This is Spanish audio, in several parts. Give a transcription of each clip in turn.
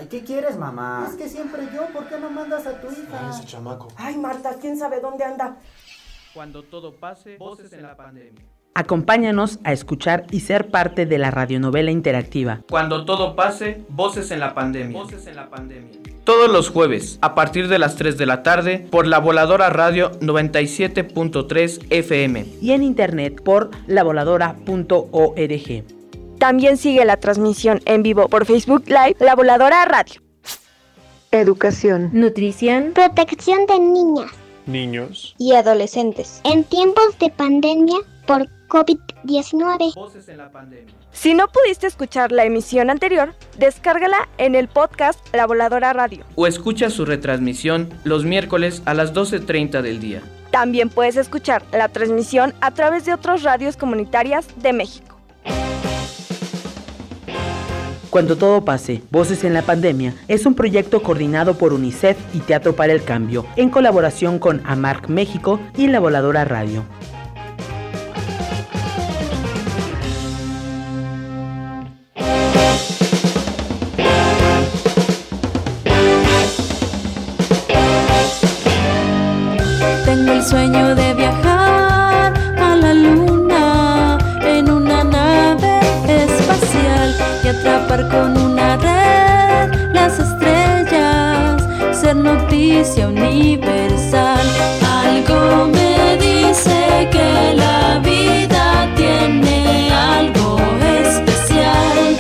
Ay, ¿qué quieres, mamá? Es que siempre yo, ¿por qué no mandas a tu hija? Ese chamaco. Ay, Marta, ¿quién sabe dónde anda? Cuando todo pase, voces en la pandemia. Acompáñanos a escuchar y ser parte de la radionovela interactiva. Cuando todo pase, voces en la pandemia. Voces en la pandemia. Todos los jueves, a partir de las 3 de la tarde, por La Voladora Radio 97.3 FM. Y en internet por lavoladora.org. También sigue la transmisión en vivo por Facebook Live La Voladora Radio. Educación, nutrición, protección de niñas, niños y adolescentes en tiempos de pandemia por COVID-19. Voces en la pandemia. Si no pudiste escuchar la emisión anterior, descárgala en el podcast La Voladora Radio. O escucha su retransmisión los miércoles a las 12:30 del día. También puedes escuchar la transmisión a través de otras radios comunitarias de México. Cuando todo pase, Voces en la Pandemia es un proyecto coordinado por UNICEF y Teatro para el Cambio, en colaboración con AMARC México y La Voladora Radio. Tengo el sueño de viajar a la luna en una nave espacial y atrapar con una red las estrellas, ser noticia universal. Algo me dice que la vida tiene algo especial,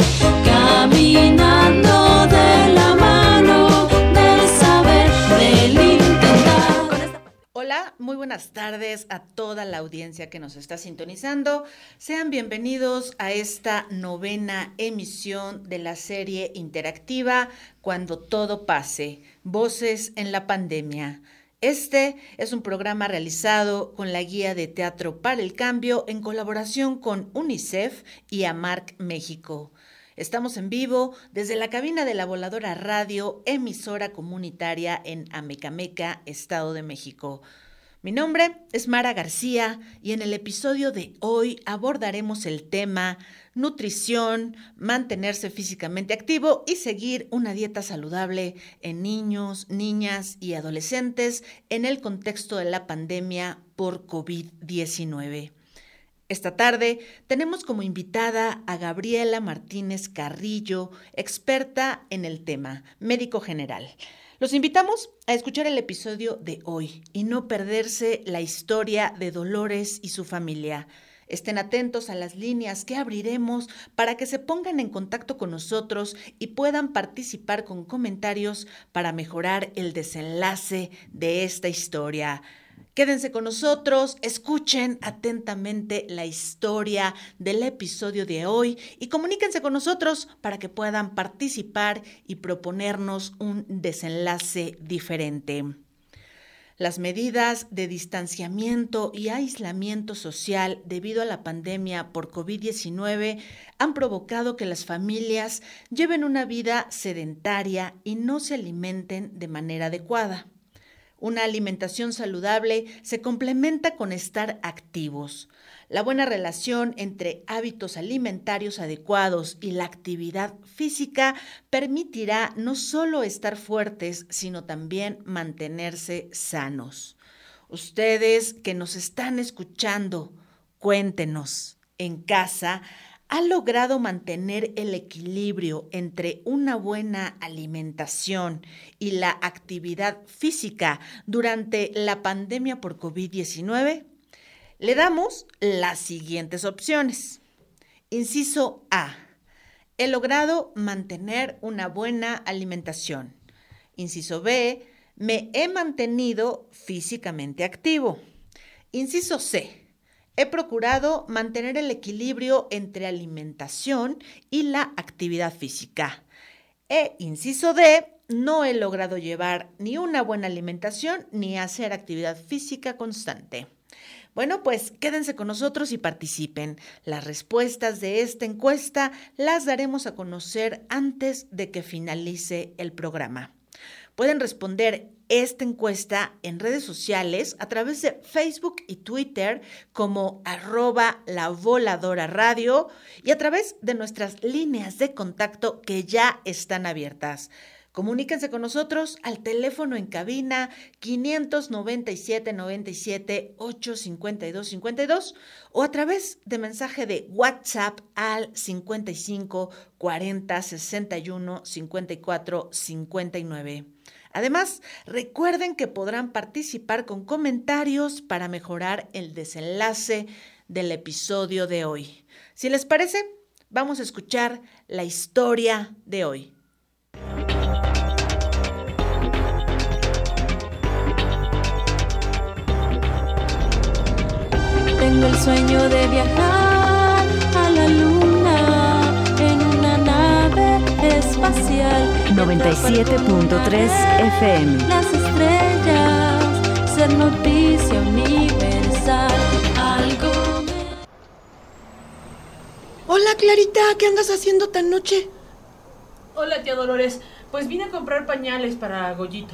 caminando de la mano del saber, del intentar. Hola, muy buenas tardes a toda la audiencia que nos está sintonizando. Sean bienvenidos a esta 9ª emisión de la serie interactiva Cuando todo pase, Voces en la Pandemia. Este es un programa realizado con la Guía de Teatro para el Cambio en colaboración con UNICEF y AMARC México. Estamos en vivo desde la cabina de La Voladora Radio, emisora comunitaria en Amecameca, Estado de México. Mi nombre es Mara García y en el episodio de hoy abordaremos el tema nutrición, mantenerse físicamente activo y seguir una dieta saludable en niños, niñas y adolescentes en el contexto de la pandemia por COVID-19. Esta tarde tenemos como invitada a Gabriela Martínez Carrillo, experta en el tema, médico general. Los invitamos a escuchar el episodio de hoy y no perderse la historia de Dolores y su familia. Estén atentos a las líneas que abriremos para que se pongan en contacto con nosotros y puedan participar con comentarios para mejorar el desenlace de esta historia. Quédense con nosotros, escuchen atentamente la historia del episodio de hoy y comuníquense con nosotros para que puedan participar y proponernos un desenlace diferente. Las medidas de distanciamiento y aislamiento social debido a la pandemia por COVID-19 han provocado que las familias lleven una vida sedentaria y no se alimenten de manera adecuada. Una alimentación saludable se complementa con estar activos. La buena relación entre hábitos alimentarios adecuados y la actividad física permitirá no solo estar fuertes, sino también mantenerse sanos. Ustedes que nos están escuchando, cuéntenos, en casa, ¿ha logrado mantener el equilibrio entre una buena alimentación y la actividad física durante la pandemia por COVID-19? Le damos las siguientes opciones. Inciso A. He logrado mantener una buena alimentación. Inciso B. Me he mantenido físicamente activo. Inciso C. He procurado mantener el equilibrio entre alimentación y la actividad física. Inciso D, no he logrado llevar ni una buena alimentación ni hacer actividad física constante. Bueno, pues quédense con nosotros y participen. Las respuestas de esta encuesta las daremos a conocer antes de que finalice el programa. Pueden responder esta encuesta en redes sociales a través de Facebook y Twitter como @lavoladoraradio y a través de nuestras líneas de contacto que ya están abiertas. Comuníquense con nosotros al teléfono en cabina 597-97-852-52 o a través de mensaje de WhatsApp al 55 40 61 54 59. Además, recuerden que podrán participar con comentarios para mejorar el desenlace del episodio de hoy. Si les parece, vamos a escuchar la historia de hoy. Tengo el sueño de viajar a la luna en una nave espacial. 97.3 FM. Las estrellas, ser noticia universal. Algo me... Hola, Clarita, ¿qué andas haciendo tan noche? Hola, tía Dolores. Pues vine a comprar pañales para Goyito.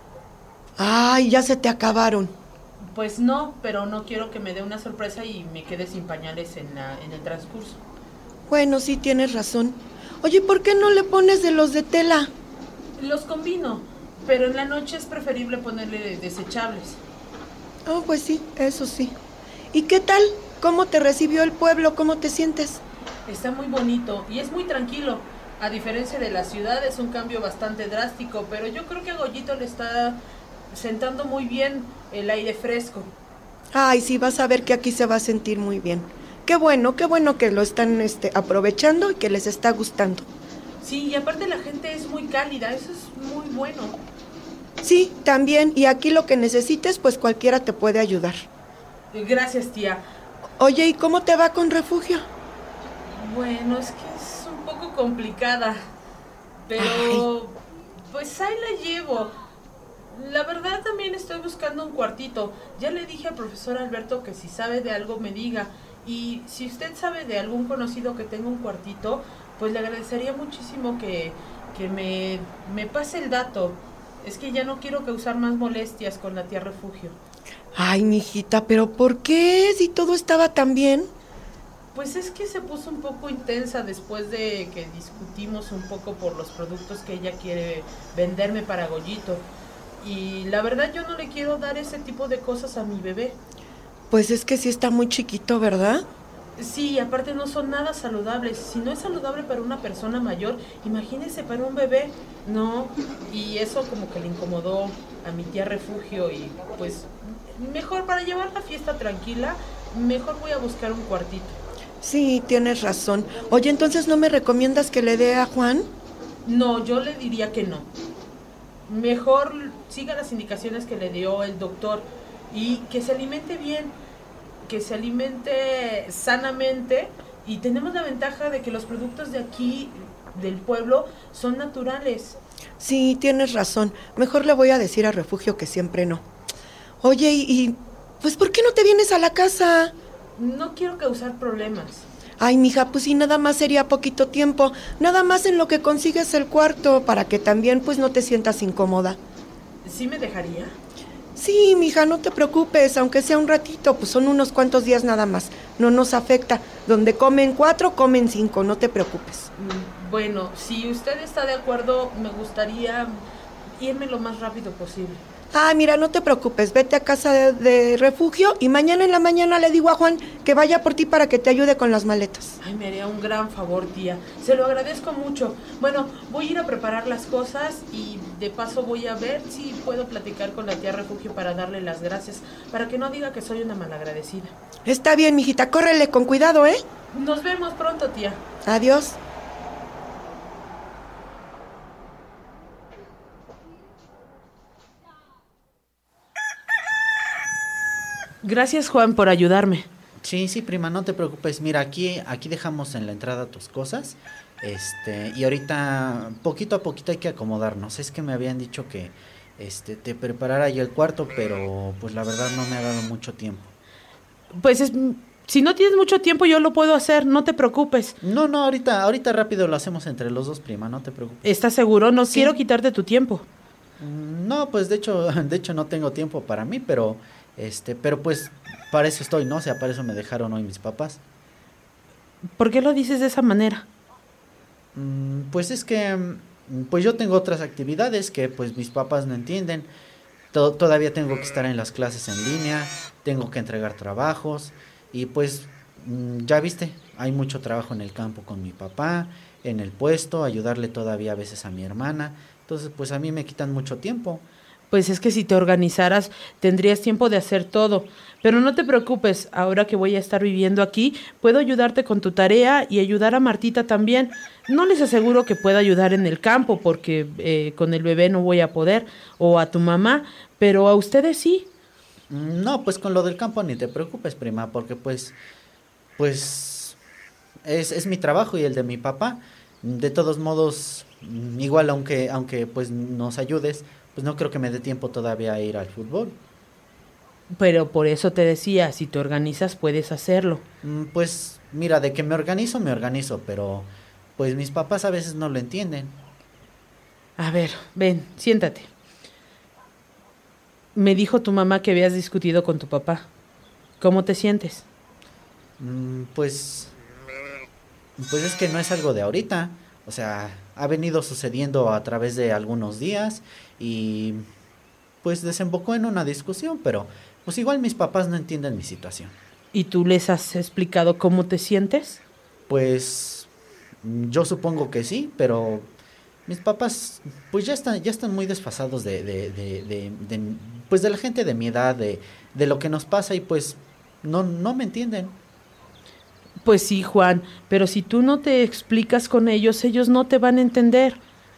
Ay, ya se te acabaron. Pues no, pero no quiero que me dé una sorpresa y me quede sin pañales en el transcurso. Bueno, sí, tienes razón. Oye, ¿por qué no le pones de los de tela? Los combino, pero en la noche es preferible ponerle desechables. Oh, pues sí, eso sí. ¿Y qué tal? ¿Cómo te recibió el pueblo? ¿Cómo te sientes? Está muy bonito y es muy tranquilo. A diferencia de la ciudad, es un cambio bastante drástico, pero yo creo que a Goyito le está sentando muy bien el aire fresco. Ay, sí, vas a ver que aquí se va a sentir muy bien. Qué bueno que lo están aprovechando y que les está gustando. Sí, y aparte la gente es muy cálida, eso es muy bueno. Sí, también, y aquí lo que necesites, pues cualquiera te puede ayudar. Gracias, tía. Oye, ¿y cómo te va con Refugio? Bueno, es que es un poco complicada, pero pues ahí la llevo. La verdad también estoy buscando un cuartito. Ya le dije al profesor Alberto que si sabe de algo me diga. Y si usted sabe de algún conocido que tenga un cuartito, pues le agradecería muchísimo que me pase el dato. Es que ya no quiero causar más molestias con la tía Refugio. Ay, mijita, ¿pero por qué? Si todo estaba tan bien. Pues es que se puso un poco intensa después de que discutimos un poco por los productos que ella quiere venderme para Goyito. Y la verdad yo no le quiero dar ese tipo de cosas a mi bebé. Pues es que sí está muy chiquito, ¿verdad? Sí, aparte no son nada saludables. Si no es saludable para una persona mayor, imagínese para un bebé. No, y eso como que le incomodó a mi tía Refugio y pues mejor para llevar la fiesta tranquila, mejor voy a buscar un cuartito. Sí, tienes razón. Oye, entonces ¿no me recomiendas que le dé a Juan? No, yo le diría que no. Mejor siga las indicaciones que le dio el doctor y que se alimente bien, que se alimente sanamente, y tenemos la ventaja de que los productos de aquí, del pueblo, son naturales. Sí, tienes razón. Mejor le voy a decir a Refugio que siempre no. Oye, y pues ¿por qué no te vienes a la casa? No quiero causar problemas. Ay, mija, pues sí, nada más sería poquito tiempo. Nada más en lo que consigues el cuarto, para que también pues no te sientas incómoda. ¿Sí me dejaría? Sí, mija, no te preocupes, aunque sea un ratito, pues son unos cuantos días nada más. No nos afecta. Donde comen 4, comen 5, no te preocupes. Bueno, si usted está de acuerdo, me gustaría irme lo más rápido posible. Ah, mira, no te preocupes, vete a casa de Refugio y mañana en la mañana le digo a Juan que vaya por ti para que te ayude con las maletas. Ay, me haría un gran favor, tía. Se lo agradezco mucho. Bueno, voy a ir a preparar las cosas y de paso voy a ver si puedo platicar con la tía Refugio para darle las gracias, para que no diga que soy una malagradecida. Está bien, mijita, córrele con cuidado, ¿eh? Nos vemos pronto, tía. Adiós. Gracias, Juan, por ayudarme. Sí, prima, no te preocupes. Mira, aquí dejamos en la entrada tus cosas. Y ahorita, poquito a poquito hay que acomodarnos. Es que me habían dicho que te preparara yo el cuarto, pero pues la verdad no me ha dado mucho tiempo. Pues si no tienes mucho tiempo, yo lo puedo hacer, no te preocupes. No, ahorita rápido lo hacemos entre los dos, prima, no te preocupes. ¿Estás seguro? No Sí. quiero quitarte tu tiempo. No, pues de hecho no tengo tiempo para mí, pero pues para eso estoy, ¿no? O sea, para eso me dejaron hoy mis papás. ¿Por qué lo dices de esa manera? Pues es que pues yo tengo otras actividades que pues mis papás no entienden. Todavía tengo que estar en las clases en línea, tengo que entregar trabajos y pues ya viste, hay mucho trabajo en el campo con mi papá, en el puesto, ayudarle todavía a veces a mi hermana. Entonces pues a mí me quitan mucho tiempo. Pues es que si te organizaras tendrías tiempo de hacer todo, pero no te preocupes, ahora que voy a estar viviendo aquí, puedo ayudarte con tu tarea y ayudar a Martita también. No les aseguro que pueda ayudar en el campo porque con el bebé no voy a poder, o a tu mamá, pero a ustedes sí. No, pues con lo del campo ni te preocupes, prima, porque pues es mi trabajo y el de mi papá. De todos modos, igual aunque pues nos ayudes, pues no creo que me dé tiempo todavía a ir al fútbol. Pero por eso te decía, si te organizas puedes hacerlo. Pues mira, de que me organizo, pero pues mis papás a veces no lo entienden. A ver, ven, siéntate. Me dijo tu mamá que habías discutido con tu papá. ¿Cómo te sientes? Pues es que no es algo de ahorita. O sea, ha venido sucediendo a través de algunos días y pues desembocó en una discusión, pero pues igual mis papás no entienden mi situación. ¿Y tú les has explicado cómo te sientes? Pues yo supongo que sí, pero mis papás pues ya están muy desfasados pues de la gente de mi edad, de lo que nos pasa y pues no me entienden. Pues sí, Juan, pero si tú no te explicas con ellos no te van a entender.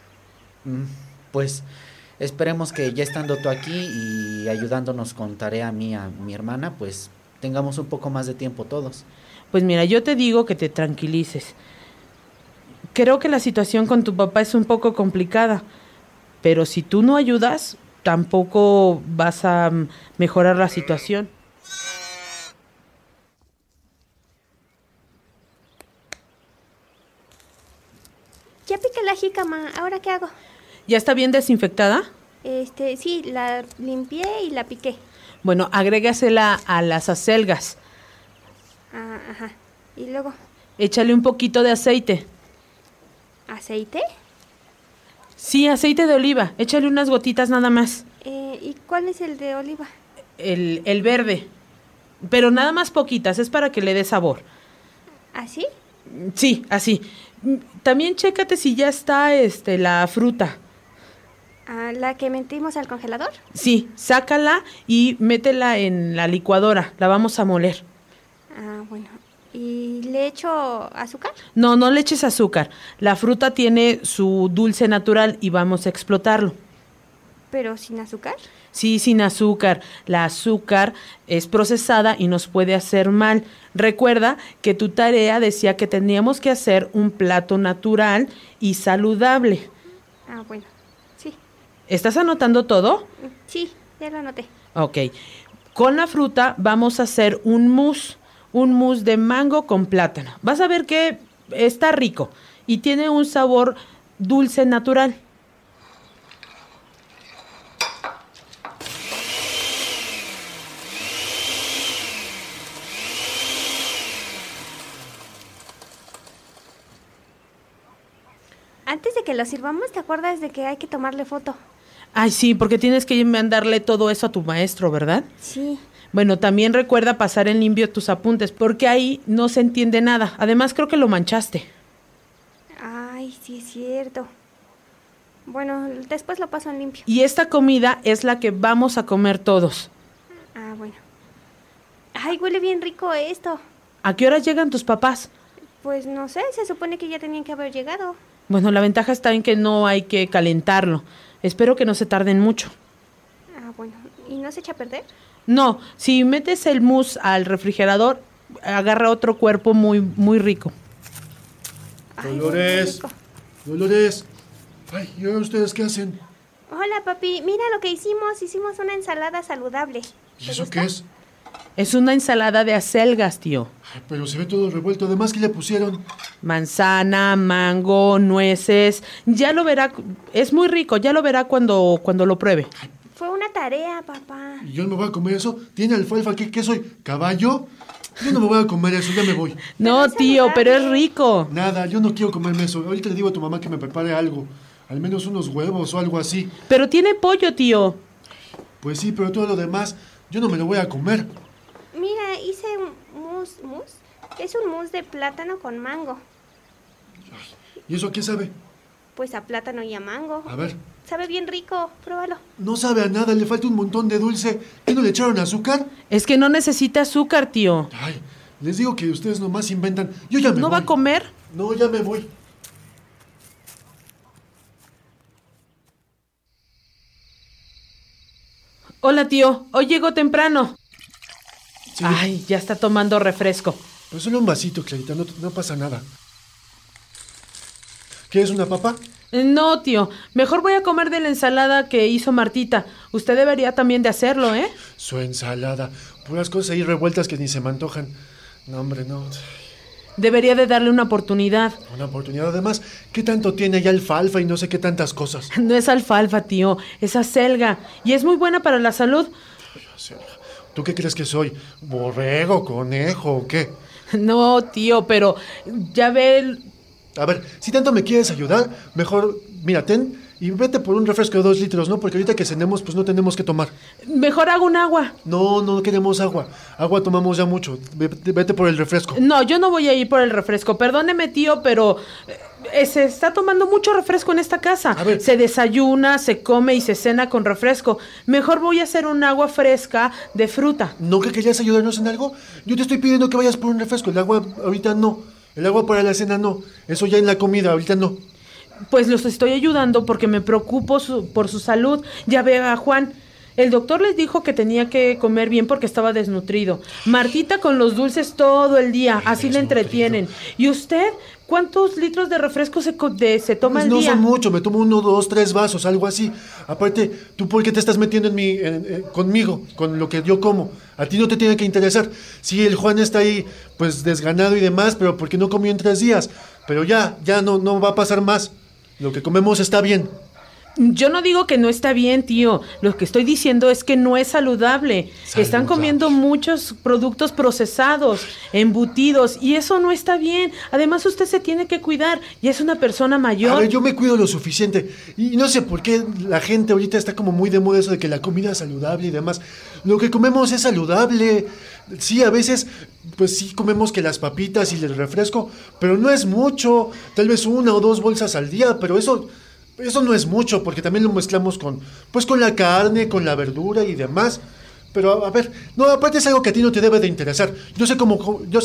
Pues esperemos que ya estando tú aquí y ayudándonos con tarea mía, mi hermana, pues tengamos un poco más de tiempo todos. Pues mira, yo te digo que te tranquilices. Creo que la situación con tu papá es un poco complicada, pero si tú no ayudas, tampoco vas a mejorar la situación. Ya piqué la jícama, ¿ahora qué hago? ¿Ya está bien desinfectada? Sí, la limpié y la piqué. Bueno, agrégasela a las acelgas. Ajá. ¿Y luego? Échale un poquito de aceite. ¿Aceite? Sí, aceite de oliva. Échale unas gotitas nada más. ¿Y cuál es el de oliva? El verde. Pero nada más poquitas, es para que le dé sabor. ¿Así? Sí, así. También chécate si ya está la fruta. ¿La que metimos al congelador? Sí, sácala y métela en la licuadora. La vamos a moler. Bueno. ¿Y le echo azúcar? No le eches azúcar. La fruta tiene su dulce natural y vamos a explotarlo. ¿Pero sin azúcar? Sí, sin azúcar. La azúcar es procesada y nos puede hacer mal. Recuerda que tu tarea decía que teníamos que hacer un plato natural y saludable. Bueno, sí. ¿Estás anotando todo? Sí, ya lo anoté. Ok. Con la fruta vamos a hacer un mousse de mango con plátano. Vas a ver que está rico y tiene un sabor dulce natural. Antes de que lo sirvamos, ¿te acuerdas de que hay que tomarle foto? Ay, sí, porque tienes que mandarle todo eso a tu maestro, ¿verdad? Sí. Bueno, también recuerda pasar en limpio tus apuntes, porque ahí no se entiende nada. Además, creo que lo manchaste. Ay, sí es cierto. Bueno, después lo paso en limpio. Y esta comida es la que vamos a comer todos. Bueno. Ay, huele bien rico esto. ¿A qué horas llegan tus papás? Pues no sé, se supone que ya tenían que haber llegado. Bueno, la ventaja está en que no hay que calentarlo. Espero que no se tarden mucho. Bueno. ¿Y no se echa a perder? No, si metes el mousse al refrigerador, agarra otro cuerpo muy, muy rico. Dolores. Ay, ¿y ustedes qué hacen? Hola, papi. Mira lo que hicimos. Hicimos una ensalada saludable. ¿Y eso qué es? Es una ensalada de acelgas, tío. Ay, pero se ve todo revuelto. Además, ¿qué le pusieron? Manzana, mango, nueces. Ya lo verá. Es muy rico. Ya lo verá cuando lo pruebe. Fue una tarea, papá. ¿Y yo no me voy a comer eso? ¿Tiene alfalfa? ¿Qué soy? ¿Caballo? Yo no me voy a comer eso, ya me voy. No, tío, pero es rico. Nada, yo no quiero comerme eso. Ahorita le digo a tu mamá que me prepare algo. Al menos unos huevos o algo así. Pero tiene pollo, tío. Pues sí, pero todo lo demás, yo no me lo voy a comer. Mira, hice un mousse. Es un mousse de plátano con mango. ¿Y eso a qué sabe? Pues a plátano y a mango. A ver. Sabe bien rico, pruébalo. No sabe a nada, le falta un montón de dulce. ¿Qué no le echaron azúcar? Es que no necesita azúcar, tío. Ay, les digo que ustedes nomás inventan. Yo ya me voy. ¿No va a comer? No, ya me voy. Hola, tío. Hoy llego temprano. Sí. Ay, ya está tomando refresco. Pues solo un vasito, Clarita, no pasa nada. ¿Quieres una papa? No, tío. Mejor voy a comer de la ensalada que hizo Martita. Usted debería también de hacerlo, ¿eh? Su ensalada. Puras cosas ahí revueltas que ni se me antojan. No, hombre, no. Debería de darle una oportunidad. Una oportunidad, además. ¿Qué tanto tiene allá alfalfa y no sé qué tantas cosas? No es alfalfa, tío. Es acelga. Y es muy buena para la salud. Acelga. ¿Tú qué crees que soy? ¿Borrego, conejo o qué? No, tío, pero ya ve... A ver, si tanto me quieres ayudar, mejor, mira, ten y vete por un refresco de 2 litros, ¿no? Porque ahorita que cenemos, pues no tenemos que tomar. Mejor hago un agua. No queremos agua. Agua tomamos ya mucho. Vete por el refresco. No, yo no voy a ir por el refresco. Perdóneme, tío, pero se está tomando mucho refresco en esta casa. A ver. Se desayuna, se come y se cena con refresco. Mejor voy a hacer un agua fresca de fruta. ¿No que querías ayudarnos en algo? Yo te estoy pidiendo que vayas por un refresco. El agua ahorita no. El agua para la cena no. Eso ya en la comida, ahorita no. Pues los estoy ayudando porque me preocupo por su salud. Ya ve a Juan. El doctor les dijo que tenía que comer bien porque estaba desnutrido. Martita con los dulces todo el día. Así le entretienen. ¿Y usted? ¿Cuántos litros de refresco se toma pues al no día? son mucho. Me tomo 1, 2, 3 vasos, algo así. Aparte, ¿tú por qué te estás metiendo conmigo? Con lo que yo como. A ti no te tiene que interesar. Sí, el Juan está ahí, pues desganado y demás, pero porque no comió en 3 días. Pero ya no va a pasar más. Lo que comemos está bien. Yo no digo que no está bien, tío. Lo que estoy diciendo es que no es saludable. Están comiendo muchos productos procesados, embutidos, y eso no está bien. Además, usted se tiene que cuidar. Ya es una persona mayor. A ver, yo me cuido lo suficiente. Y no sé por qué la gente ahorita está como muy de moda eso de que la comida es saludable y demás. Lo que comemos es saludable. Sí, a veces, pues sí comemos que las papitas y el refresco, pero no es mucho. Tal vez 1 o 2 bolsas al día, pero eso no es mucho, porque también lo mezclamos con la carne, con la verdura y demás. Pero, a ver, no, aparte es algo que a ti no te debe de interesar. Yo sé cómo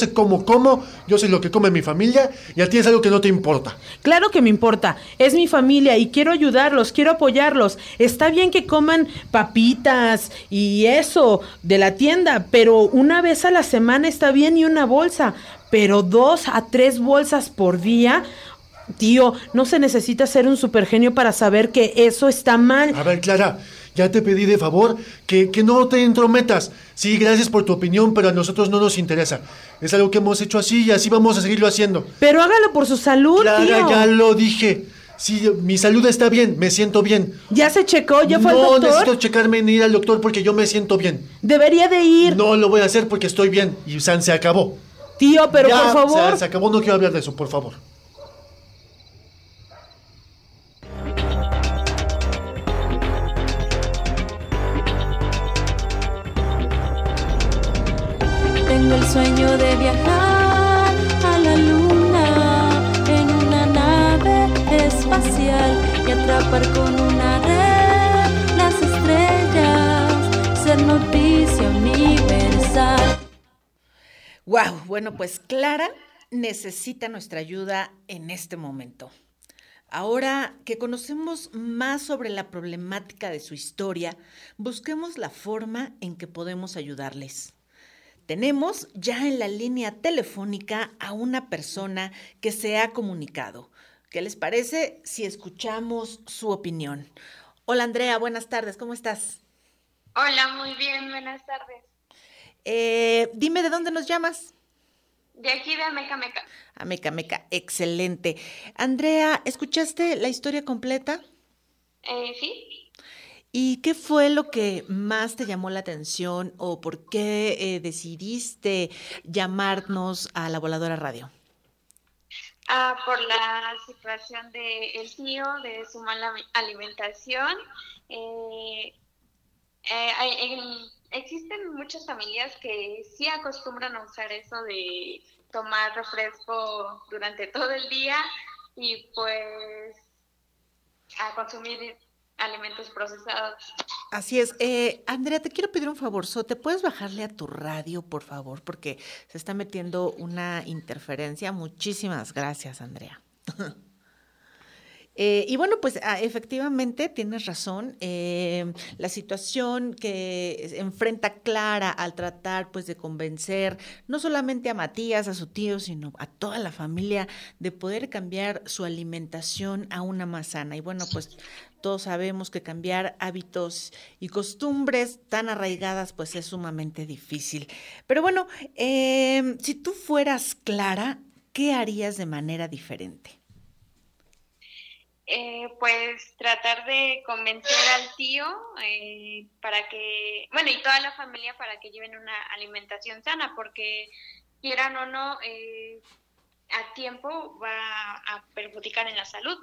como, yo sé lo que come mi familia, y a ti es algo que no te importa. Claro que me importa, es mi familia y quiero ayudarlos, quiero apoyarlos. Está bien que coman papitas y eso de la tienda, pero una vez a la semana está bien y una bolsa. Pero 2 a 3 bolsas por día... Tío, no se necesita ser un supergenio para saber que eso está mal. A ver, Clara, ya te pedí de favor que no te entrometas. Sí, gracias por tu opinión, pero a nosotros no nos interesa. Es algo que hemos hecho así y así vamos a seguirlo haciendo. Pero hágalo por su salud, Clara, tío. ya lo dije. Sí, mi salud está bien, me siento bien. ¿Ya se checó? ¿Ya fue al doctor? No necesito checarme ni ir al doctor porque yo me siento bien. Debería de ir. No lo voy a hacer porque estoy bien y se acabó. Tío, pero ya, por favor. Se acabó, no quiero hablar de eso, por favor. Tengo el sueño de viajar a la luna en una nave espacial y atrapar con una red las estrellas, ser noticia universal. Wow, bueno, pues Clara necesita nuestra ayuda en este momento. Ahora que conocemos más sobre la problemática de su historia, busquemos la forma en que podemos ayudarles. Tenemos ya en la línea telefónica a una persona que se ha comunicado. ¿Qué les parece si escuchamos su opinión? Hola Andrea, buenas tardes, ¿cómo estás? Hola, muy bien, buenas tardes. Dime, ¿de dónde nos llamas? De aquí de Amecameca. Amecameca, excelente. Andrea, ¿escuchaste la historia completa? Sí. ¿Y qué fue lo que más te llamó la atención o por qué decidiste llamarnos a La Voladora Radio? Por la situación del tío, de su mala alimentación. Existen muchas familias que sí acostumbran a usar eso de tomar refresco durante todo el día y pues a consumir alimentos procesados. Así es. Andrea, te quiero pedir un favorzote. ¿Puedes bajarle a tu radio, por favor? Porque se está metiendo una interferencia. Muchísimas gracias, Andrea. Y bueno, pues efectivamente tienes razón. La situación que enfrenta Clara al tratar pues de convencer no solamente a Matías, a su tío, sino a toda la familia de poder cambiar su alimentación a una más sana. Y bueno, pues todos sabemos que cambiar hábitos y costumbres tan arraigadas pues es sumamente difícil. Pero bueno, si tú fueras Clara, ¿qué harías de manera diferente? Pues tratar de convencer al tío para que, bueno, y toda la familia para que lleven una alimentación sana, porque quieran o no, a tiempo va a perjudicar en la salud.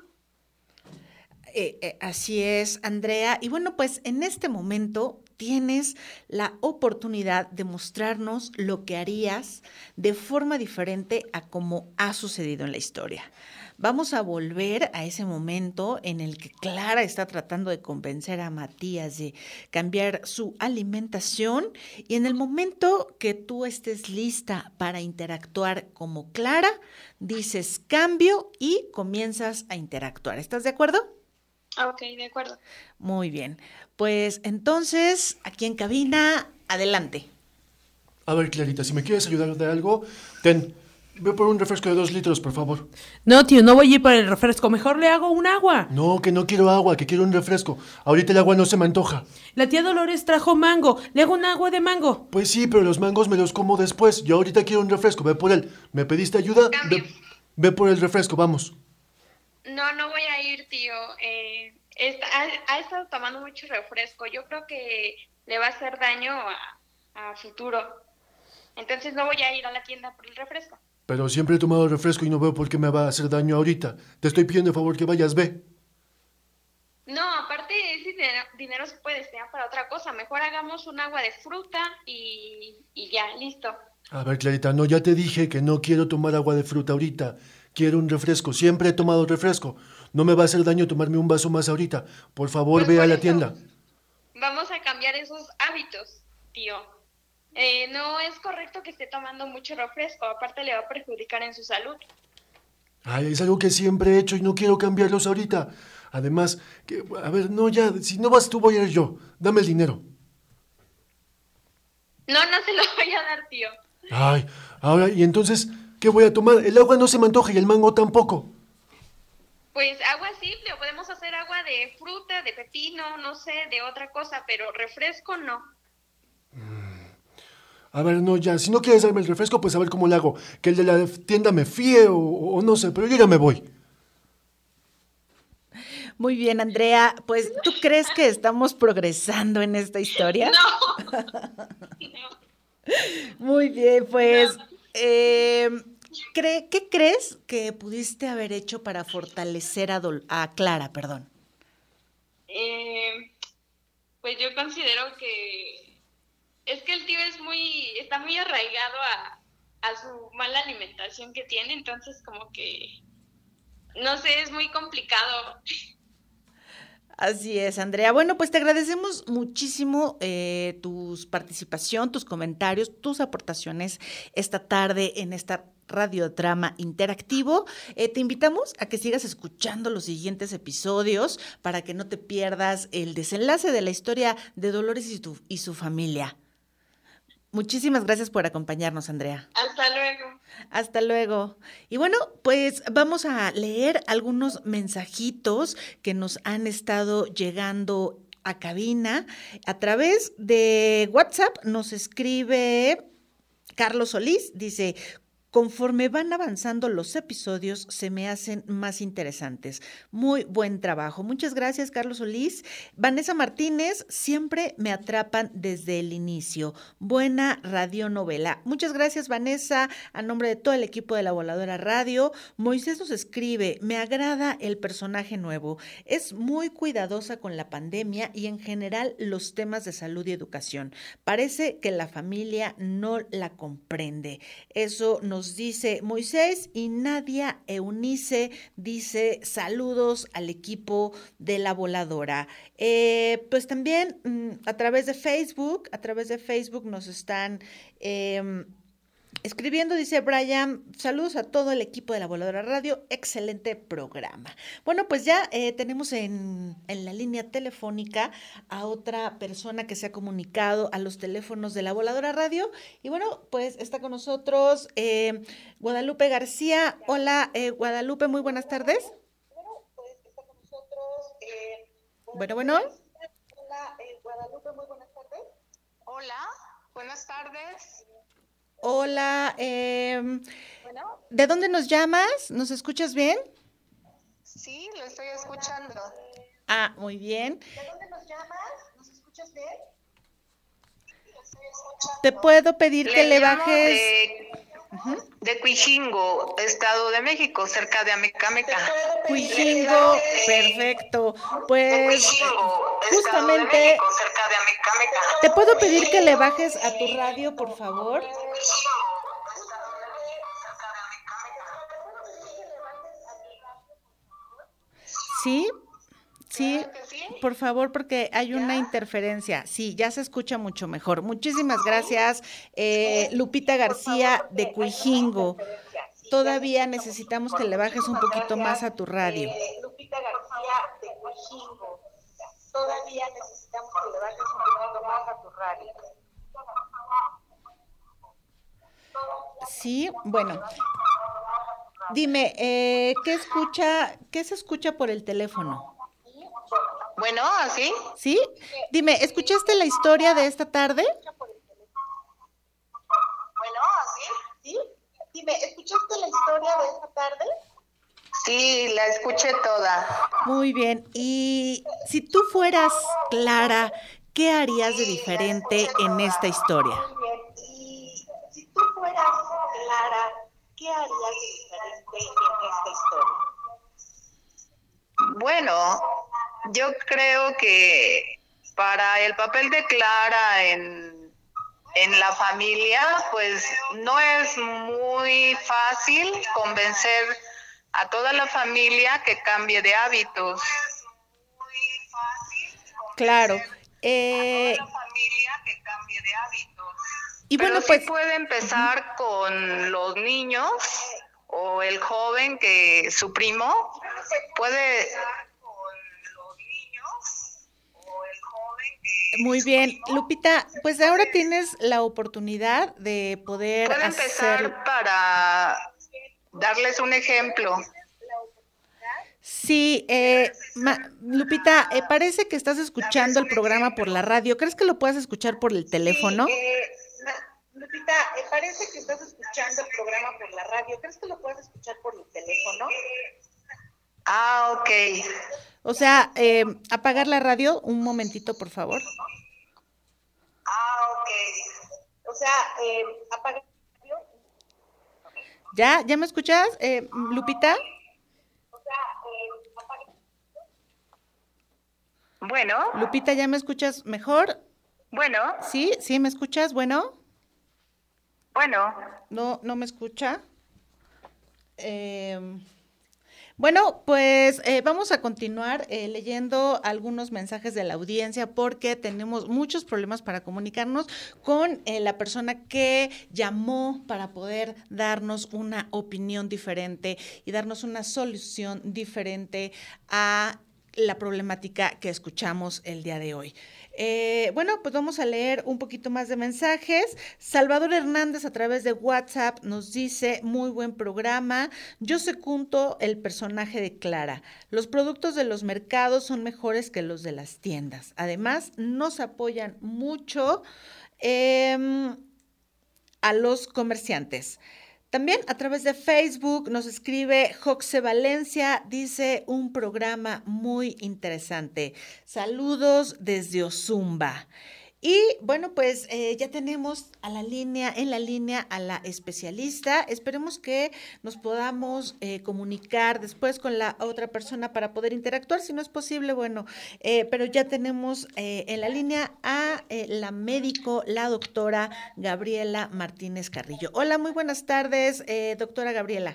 Así es, Andrea. Y bueno, pues en este momento tienes la oportunidad de mostrarnos lo que harías de forma diferente a como ha sucedido en la historia. Vamos a volver a ese momento en el que Clara está tratando de convencer a Matías de cambiar su alimentación y en el momento que tú estés lista para interactuar como Clara, dices cambio y comienzas a interactuar. ¿Estás de acuerdo? Ok, de acuerdo. Muy bien. Pues entonces, aquí en cabina, adelante. A ver, Clarita, si me quieres ayudar de algo, ve por un refresco de 2 litros, por favor. No, tío, no voy a ir por el refresco. Mejor le hago un agua. No, que no quiero agua, que quiero un refresco. Ahorita el agua no se me antoja. La tía Dolores trajo mango. Le hago un agua de mango. Pues sí, pero los mangos me los como después. Yo ahorita quiero un refresco. Ve por él. ¿Me pediste ayuda? Ve por el refresco, vamos. No voy a ir, tío. Ha estado tomando mucho refresco. Yo creo que le va a hacer daño a futuro. Entonces no voy a ir a la tienda por el refresco. Pero siempre he tomado refresco y no veo por qué me va a hacer daño ahorita. Te estoy pidiendo de favor que vayas, ve. No, aparte ese dinero se puede destinar para otra cosa. Mejor hagamos un agua de fruta y ya, listo. A ver, Clarita, no, ya te dije que no quiero tomar agua de fruta ahorita. Quiero un refresco. Siempre he tomado refresco. No me va a hacer daño tomarme un vaso más ahorita. Por favor, ve a la tienda. Vamos a cambiar esos hábitos, tío. No es correcto que esté tomando mucho refresco. Aparte le va a perjudicar en su salud. Ay, es algo que siempre he hecho y no quiero cambiarlos ahorita. Además, a ver, no, ya, si no vas tú, voy a ir yo. Dame el dinero. No se lo voy a dar, tío. Ay, ahora, ¿y entonces qué voy a tomar? El agua no se me antoja y el mango tampoco. Pues agua simple, o podemos hacer agua de fruta, de pepino, no sé, de otra cosa, pero refresco no. A ver, no, ya, si no quieres darme el refresco, pues a ver cómo le hago. Que el de la tienda me fíe o no sé, pero yo ya me voy. Muy bien, Andrea. Pues, ¿tú crees que estamos progresando en esta historia? No. Muy bien, pues, ¿qué crees que pudiste haber hecho para fortalecer a Clara, perdón? Pues yo considero que es que el tío está muy arraigado a su mala alimentación que tiene, entonces como que, no sé, es muy complicado. Así es, Andrea. Bueno, pues te agradecemos muchísimo tu participación, tus comentarios, tus aportaciones esta tarde en esta radiodrama interactivo. Te invitamos a que sigas escuchando los siguientes episodios para que no te pierdas el desenlace de la historia de Dolores y su familia. Muchísimas gracias por acompañarnos, Andrea. Hasta luego. Hasta luego. Y bueno, pues vamos a leer algunos mensajitos que nos han estado llegando a cabina. A través de WhatsApp nos escribe Carlos Solís, dice: conforme van avanzando los episodios, se me hacen más interesantes. Muy buen trabajo. Muchas gracias, Carlos Solís. Vanessa Martínez: siempre me atrapan desde el inicio. Buena radionovela. Muchas gracias, Vanessa, a nombre de todo el equipo de La Voladora Radio. Moisés nos escribe: me agrada el personaje nuevo. Es muy cuidadosa con la pandemia y en general los temas de salud y educación. Parece que la familia no la comprende. Eso nos dice Moisés. Y Nadia Eunice dice: saludos al equipo de La Voladora. Pues también a través de Facebook nos están escribiendo, dice Brian: saludos a todo el equipo de La Voladora Radio, excelente programa. Bueno, pues ya tenemos en la línea telefónica a otra persona que se ha comunicado a los teléfonos de La Voladora Radio, y bueno, pues está con nosotros Guadalupe García. Hola, Guadalupe, muy buenas tardes. Bueno. Hola, Guadalupe, muy buenas tardes. Hola, buenas tardes. Hola, ¿de dónde nos llamas? ¿Nos escuchas bien? Sí, lo estoy escuchando. Ah, muy bien. ¿De dónde nos llamas? ¿Nos escuchas bien? Sí, lo estoy escuchando. ¿Te puedo pedir que le bajes? De Cuijingo, Estado de México, cerca de Amecameca. Cuijingo, perfecto. Pues justamente, México, cerca de Amecameca. ¿te puedo pedir que le bajes a tu radio, por favor? ¿Sí? Sí, por favor, porque hay una interferencia. Sí, ya se escucha mucho mejor. Muchísimas gracias, Lupita García de Cuijingo. Todavía necesitamos que le bajes un poquito más a tu radio. Lupita García de Cuijingo. Todavía necesitamos que le bajes un poquito más a tu radio. Sí, bueno. Dime, ¿qué se escucha por el teléfono? Bueno, ¿así? ¿Sí? Dime, ¿escuchaste la historia de esta tarde? Bueno, ¿así? ¿Sí? Dime, ¿escuchaste la historia de esta tarde? Sí, la escuché toda. Muy bien. Y si tú fueras Clara, ¿qué harías de diferente en esta historia? Muy bien. Y si tú fueras Clara, ¿qué harías de diferente en esta historia? Bueno, yo creo que para el papel de Clara en la familia, pues no es muy fácil convencer a toda la familia que cambie de hábitos. Claro. Y bueno, pero pues sí puede empezar con los niños o el joven que su primo puede. Muy bien, Lupita, pues ahora tienes la oportunidad de poder Puede empezar para darles un ejemplo. Sí, Lupita, parece que estás escuchando el programa por la radio. ¿Crees que lo puedas escuchar por el teléfono? Sí, Lupita, parece que estás escuchando el programa por la radio. ¿Crees que lo puedes escuchar por el teléfono? Ah, ok. O sea, apagar la radio un momentito, por favor. Ah, ok. O sea, apagar la radio. ¿Ya me escuchas, Lupita? Bueno. Lupita, ¿ya me escuchas mejor? Bueno. ¿Sí me escuchas? Bueno. No me escucha. Bueno, pues vamos a continuar leyendo algunos mensajes de la audiencia porque tenemos muchos problemas para comunicarnos con la persona que llamó para poder darnos una opinión diferente y darnos una solución diferente a la problemática que escuchamos el día de hoy. Bueno, pues vamos a leer un poquito más de mensajes. Salvador Hernández a través de WhatsApp nos dice: muy buen programa, yo secundo el personaje de Clara. Los productos de los mercados son mejores que los de las tiendas. Además, nos apoyan mucho a los comerciantes. También a través de Facebook nos escribe Joxe Valencia, dice: un programa muy interesante. Saludos desde Ozumba. Y bueno, pues ya tenemos en la línea a la especialista. Esperemos que nos podamos comunicar después con la otra persona para poder interactuar, si no es posible, bueno, pero ya tenemos en la línea a la médico, la doctora Gabriela Martínez Carrillo. Hola, muy buenas tardes, doctora Gabriela.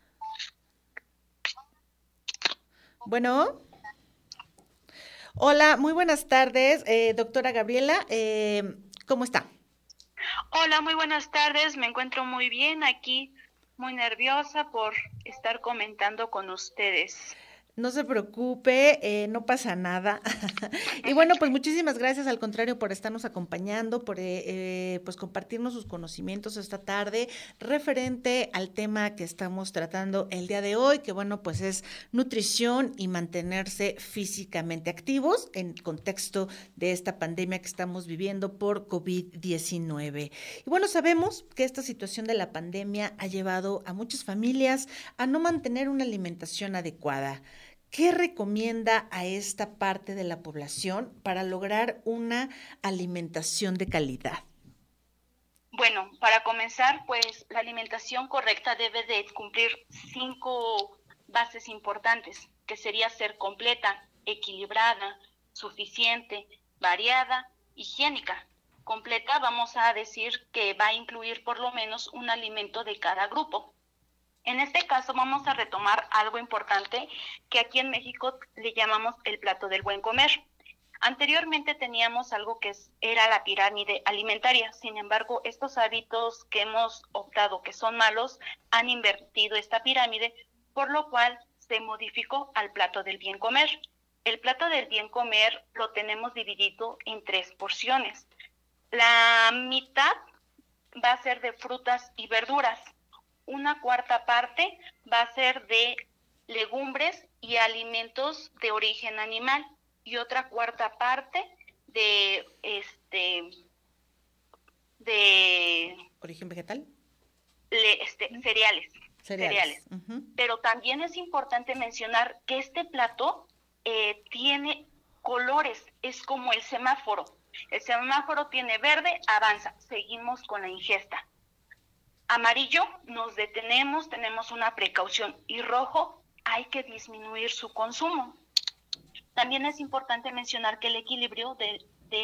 Bueno. Hola, muy buenas tardes, doctora Gabriela, ¿cómo está? Hola, muy buenas tardes, me encuentro muy bien aquí, muy nerviosa por estar comentando con ustedes. No se preocupe, no pasa nada. Y bueno, pues muchísimas gracias, al contrario, por estarnos acompañando, por pues compartirnos sus conocimientos esta tarde referente al tema que estamos tratando el día de hoy, que bueno, pues es nutrición y mantenerse físicamente activos en contexto de esta pandemia que estamos viviendo por COVID-19. Y bueno, sabemos que esta situación de la pandemia ha llevado a muchas familias a no mantener una alimentación adecuada. ¿Qué recomienda a esta parte de la población para lograr una alimentación de calidad? Bueno, para comenzar, pues la alimentación correcta debe de cumplir 5 bases importantes, que sería ser completa, equilibrada, suficiente, variada, higiénica. Completa vamos a decir que va a incluir por lo menos un alimento de cada grupo. En este caso vamos a retomar algo importante que aquí en México le llamamos el plato del buen comer. Anteriormente teníamos algo que era la pirámide alimentaria, sin embargo estos hábitos que hemos optado que son malos han invertido esta pirámide, por lo cual se modificó al plato del bien comer. El plato del bien comer lo tenemos dividido en 3 porciones. La mitad va a ser de frutas y verduras. Una cuarta parte va a ser de legumbres y alimentos de origen animal y otra cuarta parte de origen vegetal, cereales. Uh-huh. Pero también es importante mencionar que este plato tiene colores, es como el semáforo. El semáforo tiene verde, avanza, seguimos con la ingesta. Amarillo, nos detenemos, tenemos una precaución, y rojo, hay que disminuir su consumo. También es importante mencionar que el equilibrio de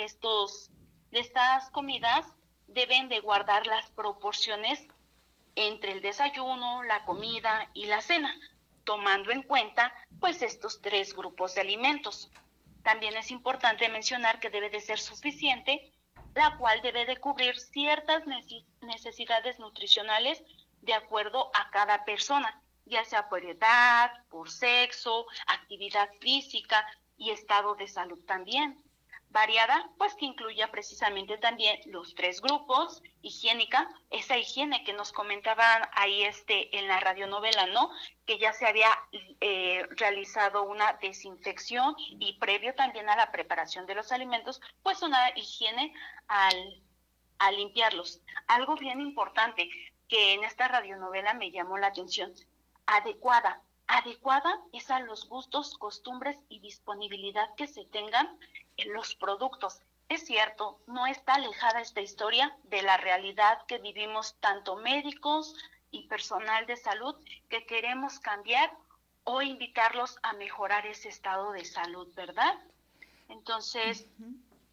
estas comidas deben de guardar las proporciones entre el desayuno, la comida y la cena, tomando en cuenta pues estos 3 grupos de alimentos. También es importante mencionar que debe de ser suficiente, la cual debe de cubrir ciertas necesidades nutricionales de acuerdo a cada persona, ya sea por edad, por sexo, actividad física y estado de salud también. Variada, pues que incluya precisamente también los 3 grupos, higiénica, esa higiene que nos comentaban ahí en la radionovela, ¿no? Que ya se había realizado una desinfección y previo también a la preparación de los alimentos, pues una higiene al limpiarlos. Algo bien importante que en esta radionovela me llamó la atención, adecuada. Adecuada es a los gustos, costumbres y disponibilidad que se tengan en los productos. Es cierto, no está alejada esta historia de la realidad que vivimos tanto médicos y personal de salud que queremos cambiar o invitarlos a mejorar ese estado de salud, ¿verdad? Entonces,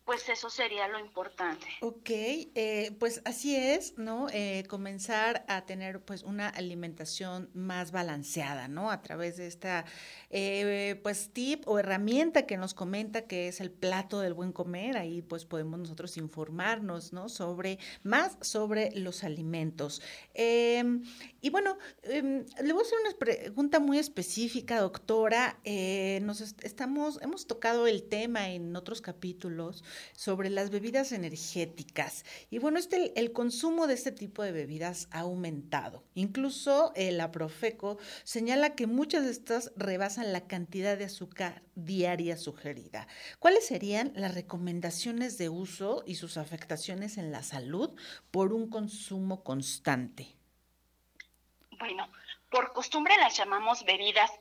pues eso sería lo importante. Ok, pues así es, ¿no? Comenzar a tener pues una alimentación más balanceada, ¿no? A través de esta pues tip o herramienta que nos comenta que es el plato del buen comer. Ahí pues podemos nosotros informarnos, ¿no? Más sobre los alimentos. Y bueno, le voy a hacer una pregunta muy específica, doctora. Hemos tocado el tema en otros capítulos sobre las bebidas energéticas. Y bueno, el consumo de este tipo de bebidas ha aumentado. Incluso la Profeco señala que muchas de estas rebasan la cantidad de azúcar diaria sugerida. ¿Cuáles serían las recomendaciones de uso y sus afectaciones en la salud por un consumo constante? Bueno, por costumbre las llamamos bebidas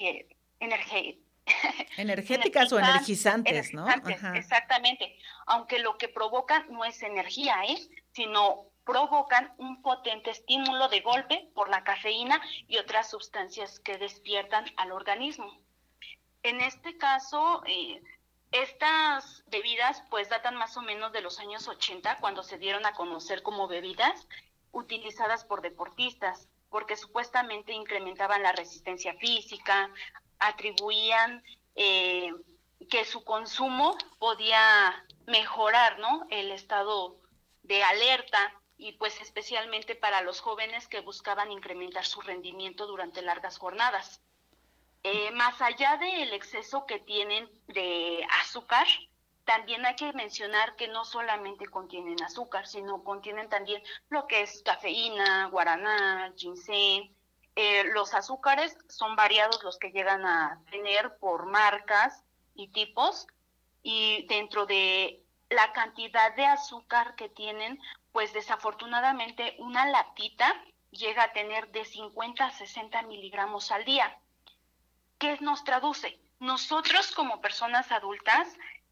energéticas o energizantes, ¿no? Ajá. Exactamente, aunque lo que provocan no es energía, sino provocan un potente estímulo de golpe por la cafeína y otras sustancias que despiertan al organismo. En este caso, estas bebidas pues datan más o menos de los años 80, cuando se dieron a conocer como bebidas utilizadas por deportistas, porque supuestamente incrementaban la resistencia física, atribuían que su consumo podía mejorar, ¿no?, el estado de alerta, y pues especialmente para los jóvenes que buscaban incrementar su rendimiento durante largas jornadas. Más allá del exceso que tienen de azúcar, también hay que mencionar que no solamente contienen azúcar, sino contienen también lo que es cafeína, guaraná, ginseng. Los azúcares son variados los que llegan a tener por marcas y tipos, y dentro de la cantidad de azúcar que tienen, pues desafortunadamente una latita llega a tener de 50 a 60 miligramos al día. ¿Qué nos traduce? Nosotros como personas adultas,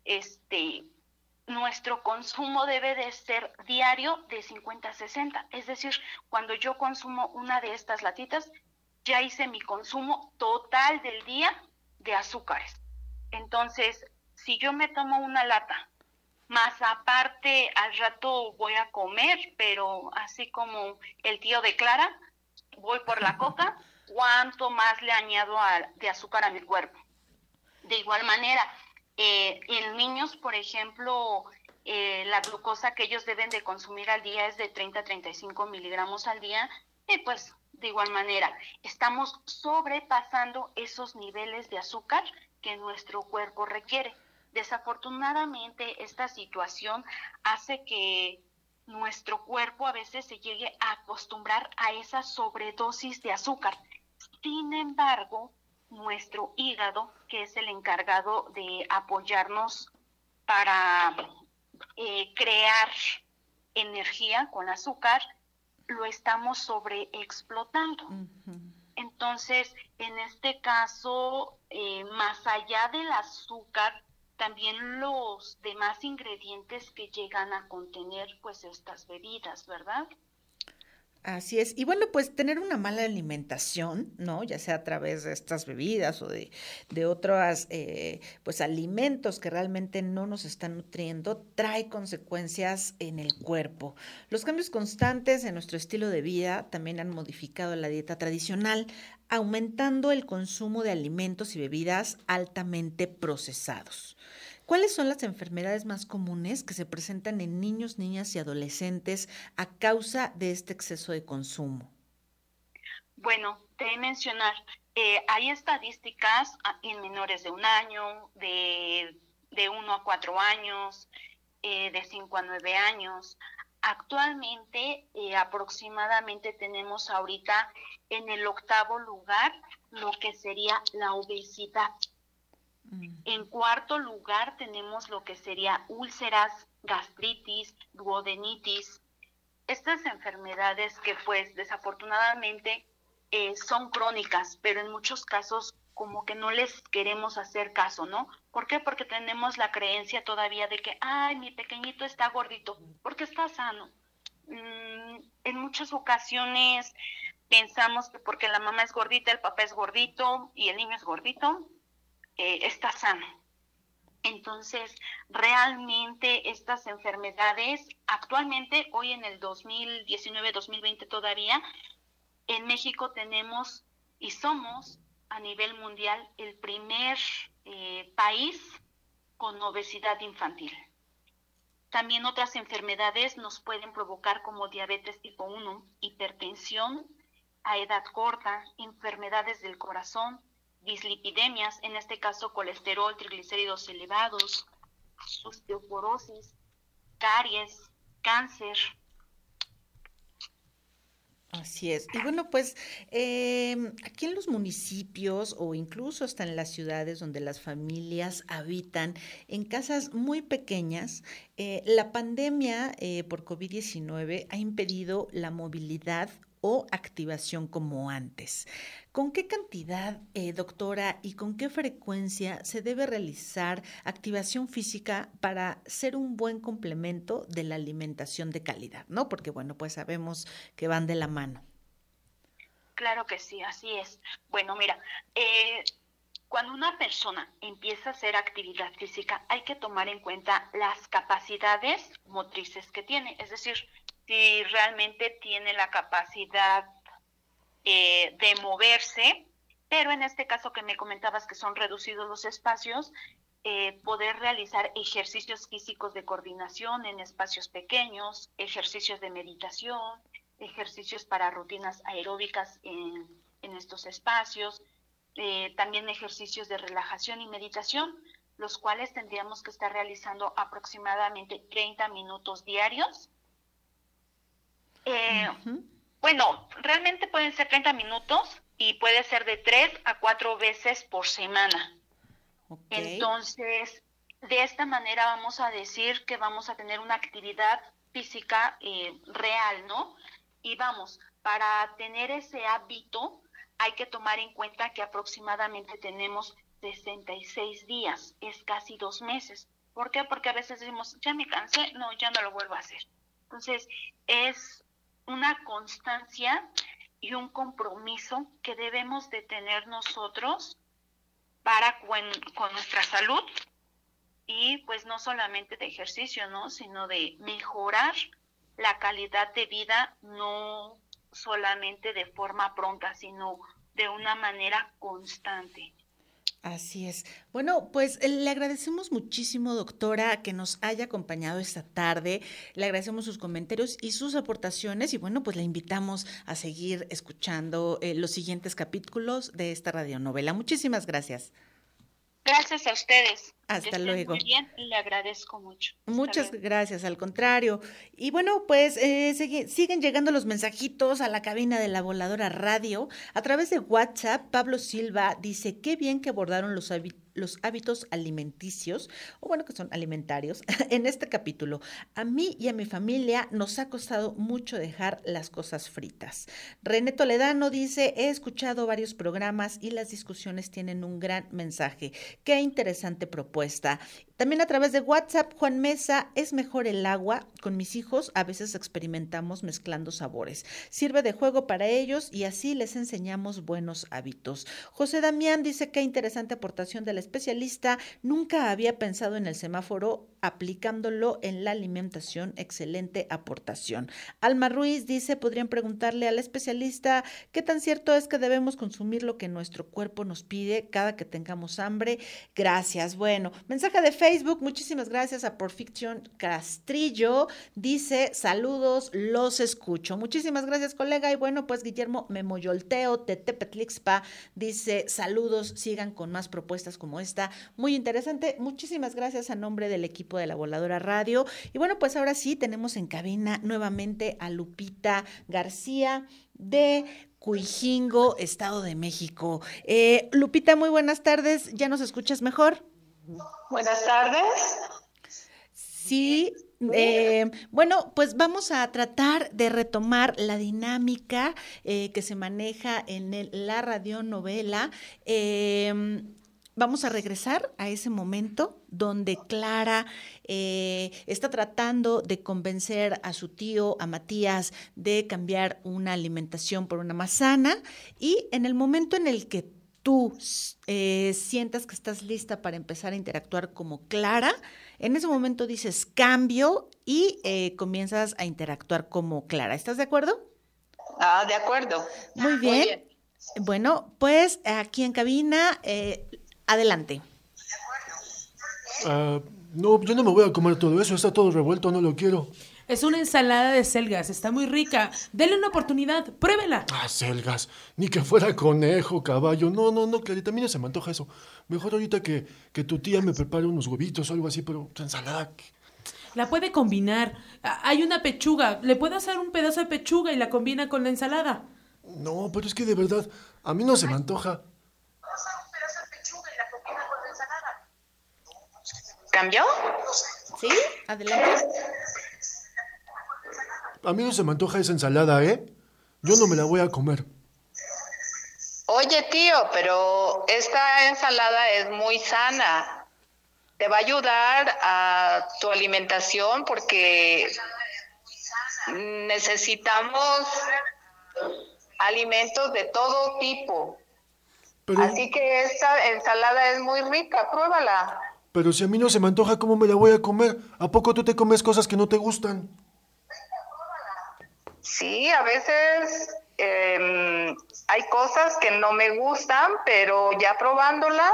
nuestro consumo debe de ser diario de 50 a 60. Es decir, cuando yo consumo una de estas latitas, ya hice mi consumo total del día de azúcares. Entonces, si yo me tomo una lata, más aparte al rato voy a comer, pero así como el tío de Clara, voy por la coca, ¿cuánto más le añado de azúcar a mi cuerpo? De igual manera, en niños, por ejemplo, la glucosa que ellos deben de consumir al día es de 30 a 35 miligramos al día, y pues de igual manera estamos sobrepasando esos niveles de azúcar que nuestro cuerpo requiere. Desafortunadamente, esta situación hace que nuestro cuerpo a veces se llegue a acostumbrar a esa sobredosis de azúcar. Sin embargo, nuestro hígado, que es el encargado de apoyarnos para crear energía con azúcar, lo estamos sobreexplotando. Uh-huh. Entonces, en este caso, más allá del azúcar, también los demás ingredientes que llegan a contener pues estas bebidas, ¿verdad? Así es. Y bueno, pues tener una mala alimentación, ¿no? Ya sea a través de estas bebidas o de otros pues alimentos que realmente no nos están nutriendo, trae consecuencias en el cuerpo. Los cambios constantes en nuestro estilo de vida también han modificado la dieta tradicional, aumentando el consumo de alimentos y bebidas altamente procesados. ¿Cuáles son las enfermedades más comunes que se presentan en niños, niñas y adolescentes a causa de este exceso de consumo? Bueno, te voy a mencionar, hay estadísticas en menores de 1 año, de 1 a 4 años, de 5 a 9 años. Actualmente, aproximadamente tenemos ahorita en el 8º lugar lo que sería la obesidad. En 4º lugar tenemos lo que sería úlceras, gastritis, duodenitis. Estas enfermedades que pues desafortunadamente son crónicas, pero en muchos casos como que no les queremos hacer caso, ¿no? ¿Por qué? Porque tenemos la creencia todavía de que, ay, mi pequeñito está gordito, porque está sano. En muchas ocasiones pensamos que porque la mamá es gordita, el papá es gordito y el niño es gordito, está sano. Entonces, realmente estas enfermedades, actualmente, hoy en el 2019-2020 todavía, en México tenemos y somos a nivel mundial el primer país con obesidad infantil. También otras enfermedades nos pueden provocar como diabetes tipo 1, hipertensión a edad corta, enfermedades del corazón, dislipidemias, en este caso colesterol, triglicéridos elevados, osteoporosis, caries, cáncer. Así es. Y bueno, pues aquí en los municipios o incluso hasta en las ciudades donde las familias habitan en casas muy pequeñas, la pandemia por COVID-19 ha impedido la movilidad o activación como antes. ¿Con qué cantidad, doctora, y con qué frecuencia se debe realizar activación física para ser un buen complemento de la alimentación de calidad, ¿no? Porque, bueno, pues sabemos que van de la mano. Claro que sí, así es. Bueno, mira, cuando una persona empieza a hacer actividad física, hay que tomar en cuenta las capacidades motrices que tiene, es decir, si realmente tiene la capacidad de moverse, pero en este caso que me comentabas que son reducidos los espacios, poder realizar ejercicios físicos de coordinación en espacios pequeños, ejercicios de meditación, ejercicios para rutinas aeróbicas en estos espacios, también ejercicios de relajación y meditación, los cuales tendríamos que estar realizando aproximadamente 30 minutos diarios. Bueno, realmente pueden ser 30 minutos y puede ser de 3 a 4 veces por semana. Okay. Entonces, de esta manera vamos a decir que vamos a tener una actividad física real, ¿no? Y vamos, para tener ese hábito hay que tomar en cuenta que aproximadamente tenemos 66 días, es casi 2 meses. ¿Por qué? Porque a veces decimos, ya me cansé, no, ya no lo vuelvo a hacer. Entonces, es una constancia y un compromiso que debemos de tener nosotros para con nuestra salud y pues no solamente de ejercicio, ¿no? Sino de mejorar la calidad de vida, no solamente de forma pronta, sino de una manera constante. Así es. Bueno, pues le agradecemos muchísimo, doctora, que nos haya acompañado esta tarde. Le agradecemos sus comentarios y sus aportaciones y bueno, pues le invitamos a seguir escuchando los siguientes capítulos de esta radionovela. Muchísimas gracias. Gracias a ustedes. Hasta luego. Muy bien, le agradezco mucho. Muchas gracias, al contrario. Y bueno, pues siguen llegando los mensajitos a la cabina de La Voladora Radio. A través de WhatsApp, Pablo Silva dice, qué bien que abordaron los hábitos alimenticios, o bueno, que son alimentarios, en este capítulo. A mí y a mi familia nos ha costado mucho dejar las cosas fritas. René Toledano dice, he escuchado varios programas y las discusiones tienen un gran mensaje. Qué interesante propuesta. También a través de WhatsApp, Juan Mesa, es mejor el agua. Con mis hijos a veces experimentamos mezclando sabores. Sirve de juego para ellos y así les enseñamos buenos hábitos. José Damián dice, qué interesante aportación del especialista. Nunca había pensado en el semáforo aplicándolo en la alimentación. Excelente aportación. Alma Ruiz dice, podrían preguntarle al especialista qué tan cierto es que debemos consumir lo que nuestro cuerpo nos pide cada que tengamos hambre. Gracias. Bueno, mensaje de Facebook, muchísimas gracias a Porfiction Castrillo, dice, saludos, los escucho. Muchísimas gracias, colega, y bueno, pues Guillermo Memoyolteo, Tetepetlixpa, dice, saludos, sigan con más propuestas como esta, muy interesante. Muchísimas gracias a nombre del equipo de La Voladora Radio, y bueno, pues ahora sí, tenemos en cabina nuevamente a Lupita García de Cuijingo, Estado de México. Lupita, muy buenas tardes, ¿ya nos escuchas mejor? Buenas tardes. Sí, bueno, pues vamos a tratar de retomar la dinámica que se maneja en la radionovela. Vamos a regresar a ese momento donde Clara está tratando de convencer a su tío, a Matías, de cambiar una alimentación por una más sana, y en el momento en el que tú sientas que estás lista para empezar a interactuar como Clara, en ese momento dices cambio y comienzas a interactuar como Clara. ¿Estás de acuerdo? De acuerdo. Muy bien. Bueno, pues aquí en cabina, adelante. No, yo no me voy a comer todo eso, está todo revuelto, no lo quiero. Es una ensalada de selgas, está muy rica. Dele una oportunidad, pruébela. Selgas, ni que fuera conejo, caballo. No, Clarita, a mí no se me antoja eso. Mejor ahorita que tu tía me prepare unos huevitos o algo así, pero tu ensalada... La puede combinar. Hay una pechuga, le puede hacer un pedazo de pechuga y la combina con la ensalada. No, pero es que de verdad, a mí no se me antoja. ¿Cambió? Sí, adelante. A mí no se me antoja esa ensalada, ¿eh? Yo no me la voy a comer. Oye, tío, pero esta ensalada es muy sana. Te va a ayudar a tu alimentación porque necesitamos alimentos de todo tipo. Así que esta ensalada es muy rica, pruébala. Pero si a mí no se me antoja, ¿cómo me la voy a comer? ¿A poco tú te comes cosas que no te gustan? Sí, a veces hay cosas que no me gustan, pero ya probándolas,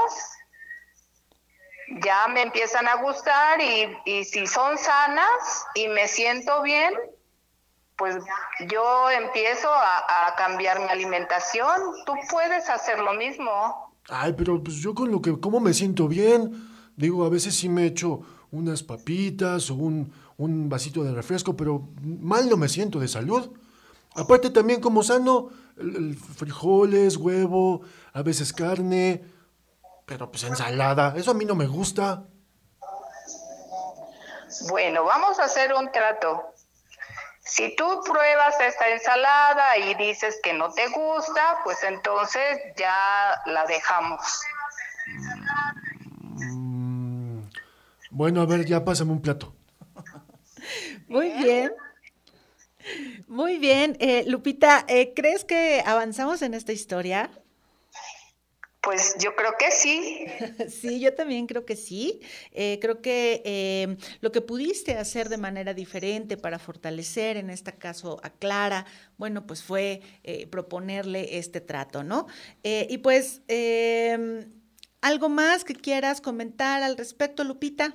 ya me empiezan a gustar y si son sanas y me siento bien, pues yo empiezo a cambiar mi alimentación. Tú puedes hacer lo mismo. Ay, pero pues yo con lo que como me siento bien. Digo, a veces sí me echo unas papitas o un vasito de refresco, pero mal no me siento de salud. Aparte también como sano, frijoles, huevo, a veces carne, pero pues ensalada, eso a mí no me gusta. Bueno, vamos a hacer un trato. Si tú pruebas esta ensalada y dices que no te gusta, pues entonces ya la dejamos. Bueno, a ver, ya pásame un plato. Muy bien. Muy bien. Lupita, ¿crees que avanzamos en esta historia? Pues yo creo que sí. Sí, yo también creo que sí. Creo que lo que pudiste hacer de manera diferente para fortalecer, en este caso a Clara, bueno, pues fue proponerle este trato, ¿no? Y pues, ¿algo más que quieras comentar al respecto, Lupita?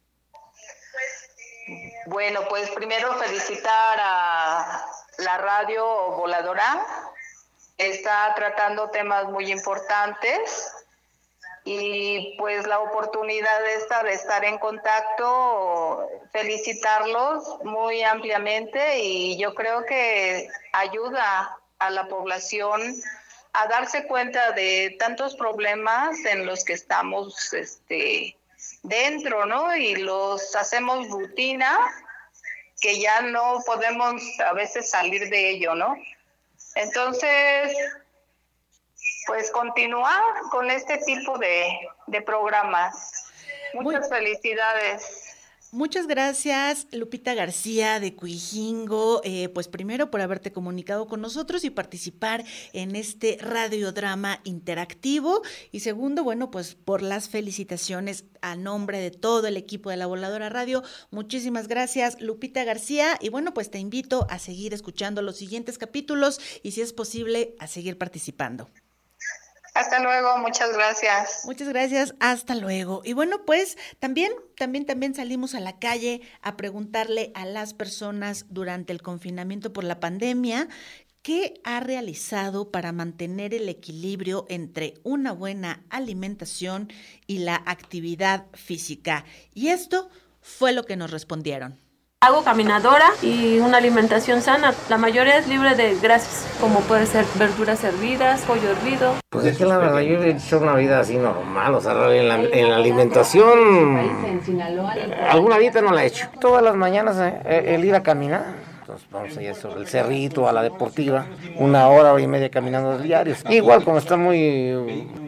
Bueno, pues primero felicitar a la radio Voladora. Está tratando temas muy importantes y pues la oportunidad de estar en contacto, felicitarlos muy ampliamente y yo creo que ayuda a la población a darse cuenta de tantos problemas en los que estamos dentro, ¿no? Y los hacemos rutina, que ya no podemos a veces salir de ello, ¿no? Entonces, pues continuar con este tipo de programas. Muchas felicidades. Muchas gracias, Lupita García de Cuijingo, pues primero por haberte comunicado con nosotros y participar en este radiodrama interactivo y segundo, bueno, pues por las felicitaciones a nombre de todo el equipo de La Voladora Radio. Muchísimas gracias, Lupita García, y bueno, pues te invito a seguir escuchando los siguientes capítulos y si es posible a seguir participando. Hasta luego, muchas gracias. Muchas gracias, hasta luego. Y bueno, pues también salimos a la calle a preguntarle a las personas durante el confinamiento por la pandemia qué ha realizado para mantener el equilibrio entre una buena alimentación y la actividad física. Y esto fue lo que nos respondieron. Hago caminadora y una alimentación sana. La mayoría es libre de grasas, como puede ser verduras hervidas, pollo hervido. Pues es que la verdad yo he hecho una vida así normal, o sea, en la alimentación, alguna dieta no la he hecho. Todas las mañanas el ir a caminar. Entonces vamos a ir sobre el cerrito, a la deportiva, 1 hora, hora y media caminando diarios. Igual como está muy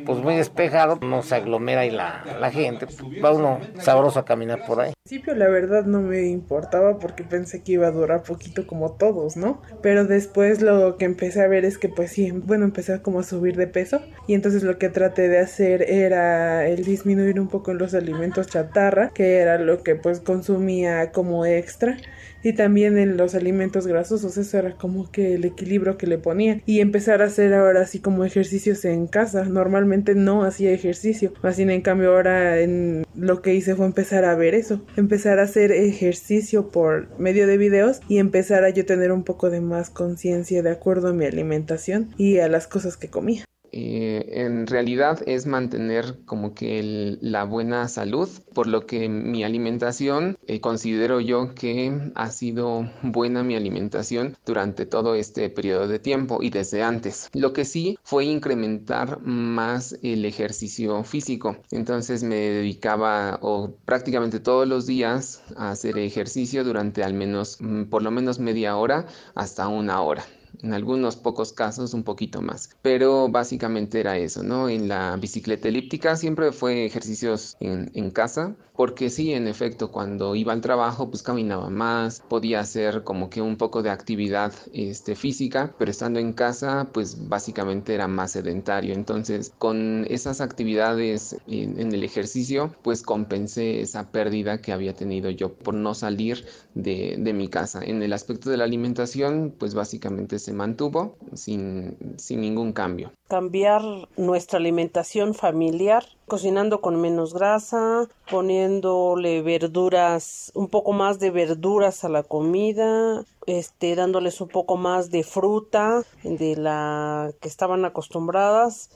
pues muy despejado, no se aglomera ahí la gente, va uno sabroso a caminar por ahí. Al principio la verdad no me importaba porque pensé que iba a durar poquito como todos, ¿no? Pero después lo que empecé a ver es que pues sí, bueno, empecé como a subir de peso y entonces lo que traté de hacer era el disminuir un poco los alimentos chatarra, que era lo que pues consumía como extra. Y también en los alimentos grasosos, eso era como que el equilibrio que le ponía. Y empezar a hacer ahora así como ejercicios en casa. Normalmente no hacía ejercicio. Más bien en cambio ahora lo que hice fue empezar a ver eso. Empezar a hacer ejercicio por medio de videos y empezar a yo tener un poco de más conciencia de acuerdo a mi alimentación y a las cosas que comía. En realidad es mantener como que la buena salud, por lo que mi alimentación, considero yo que ha sido buena mi alimentación durante todo este periodo de tiempo y desde antes. Lo que sí fue incrementar más el ejercicio físico. Entonces me dedicaba prácticamente todos los días a hacer ejercicio durante al menos, por lo menos media hora hasta una hora. En algunos pocos casos un poquito más, pero básicamente era eso, ¿no? En la bicicleta elíptica siempre fue ejercicios en casa, porque sí, en efecto, cuando iba al trabajo pues caminaba más, podía hacer como que un poco de actividad física, pero estando en casa pues básicamente era más sedentario. Entonces con esas actividades en el ejercicio pues compensé esa pérdida que había tenido yo por no salir de mi casa. En el aspecto de la alimentación pues básicamente se mantuvo sin ningún cambio. Cambiar nuestra alimentación familiar, cocinando con menos grasa, poniéndole verduras, un poco más de verduras a la comida, dándoles un poco más de fruta de la que estaban acostumbradas,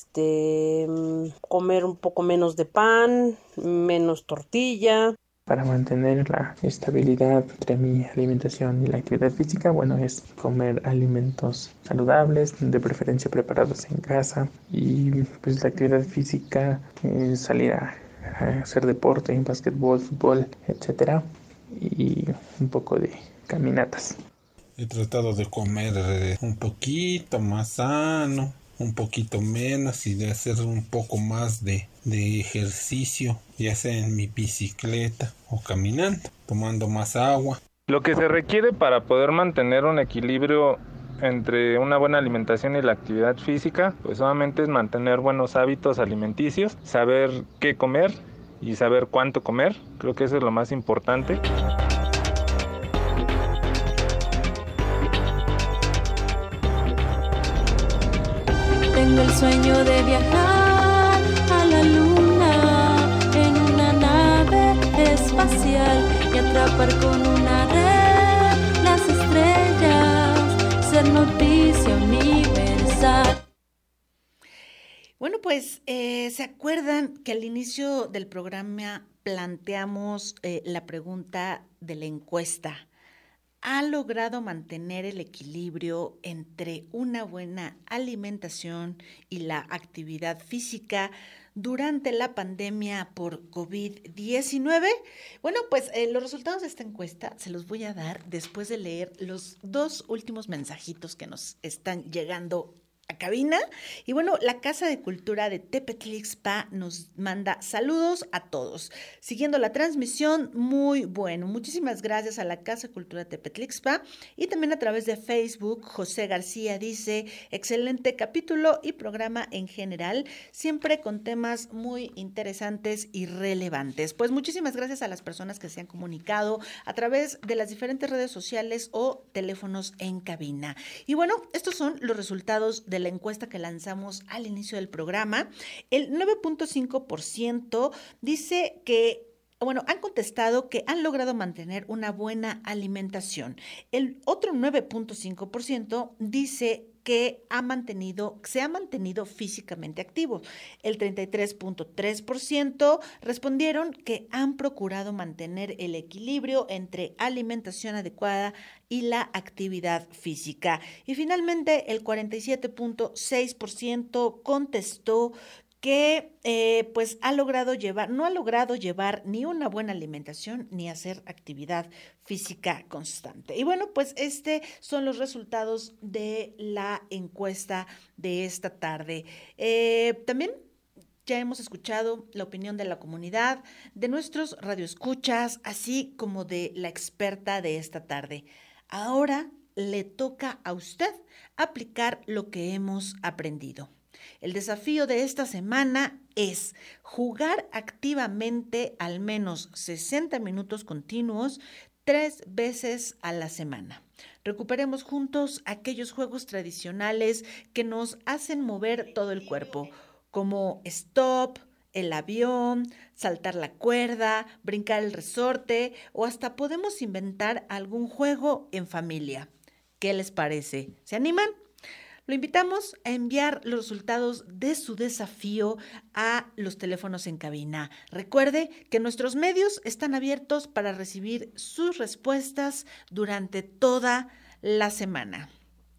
comer un poco menos de pan, menos tortilla. Para mantener la estabilidad entre mi alimentación y la actividad física, bueno, es comer alimentos saludables, de preferencia preparados en casa, y pues la actividad física es salir a hacer deporte, básquetbol, fútbol, etcétera, y un poco de caminatas. He tratado de comer un poquito más sano, un poquito menos y de hacer un poco más de ejercicio, ya sea en mi bicicleta o caminando, tomando más agua. Lo que se requiere para poder mantener un equilibrio entre una buena alimentación y la actividad física, pues solamente es mantener buenos hábitos alimenticios, saber qué comer y saber cuánto comer. Creo que eso es lo más importante. Tengo el sueño de viajar a la luna en una nave espacial y atrapar con una red las estrellas, ser noticia universal. Bueno, pues ¿se acuerdan que al inicio del programa planteamos la pregunta de la encuesta? ¿Ha logrado mantener el equilibrio entre una buena alimentación y la actividad física durante la pandemia por COVID-19? Bueno, pues los resultados de esta encuesta se los voy a dar después de leer los 2 últimos mensajitos que nos están llegando a cabina. Y bueno, la Casa de Cultura de Tepetlixpa nos manda saludos a todos. Siguiendo la transmisión, muy bueno. Muchísimas gracias a la Casa de Cultura de Tepetlixpa. Y también a través de Facebook, José García dice, excelente capítulo y programa en general, siempre con temas muy interesantes y relevantes. Pues muchísimas gracias a las personas que se han comunicado a través de las diferentes redes sociales o teléfonos en cabina. Y bueno, estos son los resultados de la encuesta que lanzamos al inicio del programa. El 9.5% dice que, bueno, han contestado que han logrado mantener una buena alimentación. El otro 9.5% dice que se ha mantenido físicamente activo. El 33.3% respondieron que han procurado mantener el equilibrio entre alimentación adecuada y la actividad física. Y finalmente el 47.6% contestó que pues no ha logrado llevar ni una buena alimentación ni hacer actividad física constante. Y bueno, pues son los resultados de la encuesta de esta tarde. También ya hemos escuchado la opinión de la comunidad, de nuestros radioescuchas, así como de la experta de esta tarde. Ahora le toca a usted aplicar lo que hemos aprendido. El desafío de esta semana es jugar activamente al menos 60 minutos continuos 3 veces a la semana. Recuperemos juntos aquellos juegos tradicionales que nos hacen mover todo el cuerpo, como stop, el avión, saltar la cuerda, brincar el resorte o hasta podemos inventar algún juego en familia. ¿Qué les parece? ¿Se animan? Lo invitamos a enviar los resultados de su desafío a los teléfonos en cabina. Recuerde que nuestros medios están abiertos para recibir sus respuestas durante toda la semana.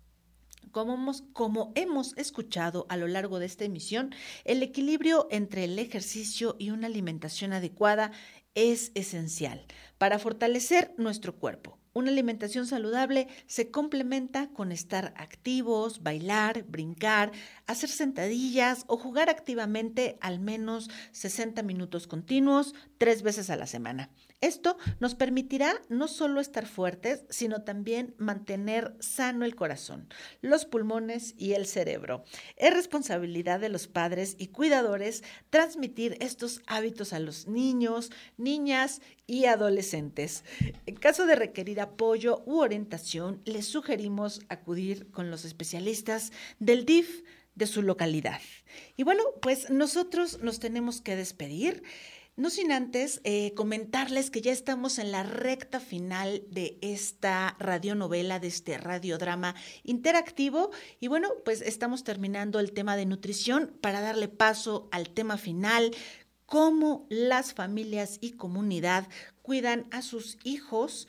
Como hemos escuchado a lo largo de esta emisión, el equilibrio entre el ejercicio y una alimentación adecuada es esencial para fortalecer nuestro cuerpo. Una alimentación saludable se complementa con estar activos, bailar, brincar, hacer sentadillas o jugar activamente al menos 60 minutos continuos 3 veces a la semana. Esto nos permitirá no solo estar fuertes, sino también mantener sano el corazón, los pulmones y el cerebro. Es responsabilidad de los padres y cuidadores transmitir estos hábitos a los niños, niñas y adolescentes. En caso de requerir apoyo u orientación, les sugerimos acudir con los especialistas del DIF de su localidad. Y bueno, pues nosotros nos tenemos que despedir. No sin antes comentarles que ya estamos en la recta final de esta radionovela, de este radiodrama interactivo. Y bueno, pues estamos terminando el tema de nutrición para darle paso al tema final, cómo las familias y comunidad cuidan a sus hijos,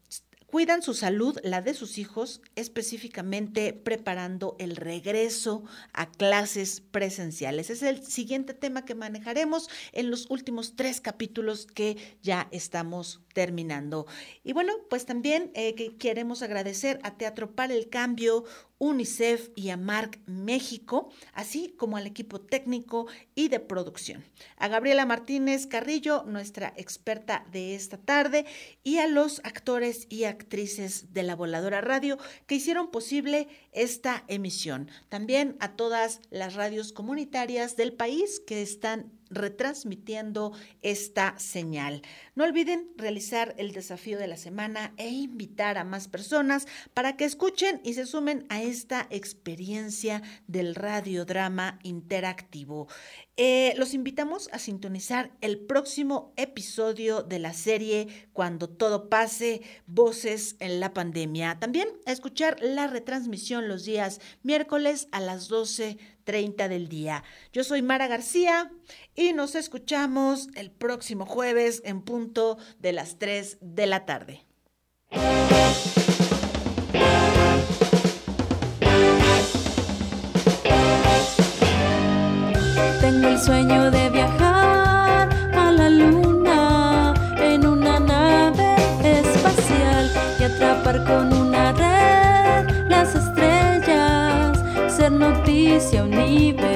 cuidan su salud, la de sus hijos, específicamente preparando el regreso a clases presenciales. Es el siguiente tema que manejaremos en los últimos 3 capítulos que ya estamos terminando. Y bueno, pues también queremos agradecer a Teatro para el Cambio, UNICEF y a Marc México, así como al equipo técnico y de producción. A Gabriela Martínez Carrillo, nuestra experta de esta tarde, y a los actores y actrices de La Voladora Radio que hicieron posible esta emisión. También a todas las radios comunitarias del país que están retransmitiendo esta señal. No olviden realizar el desafío de la semana e invitar a más personas para que escuchen y se sumen a esta experiencia del radiodrama interactivo. Los invitamos a sintonizar el próximo episodio de la serie Cuando todo pase, Voces en la Pandemia. También a escuchar la retransmisión los días miércoles a las 12:30 del día. Yo soy Mara García y nos escuchamos el próximo jueves en punto de las 3 de la tarde. Tengo el sueño de viajar a la luna en una nave espacial y atrapar con una red las estrellas, ser noticia universal.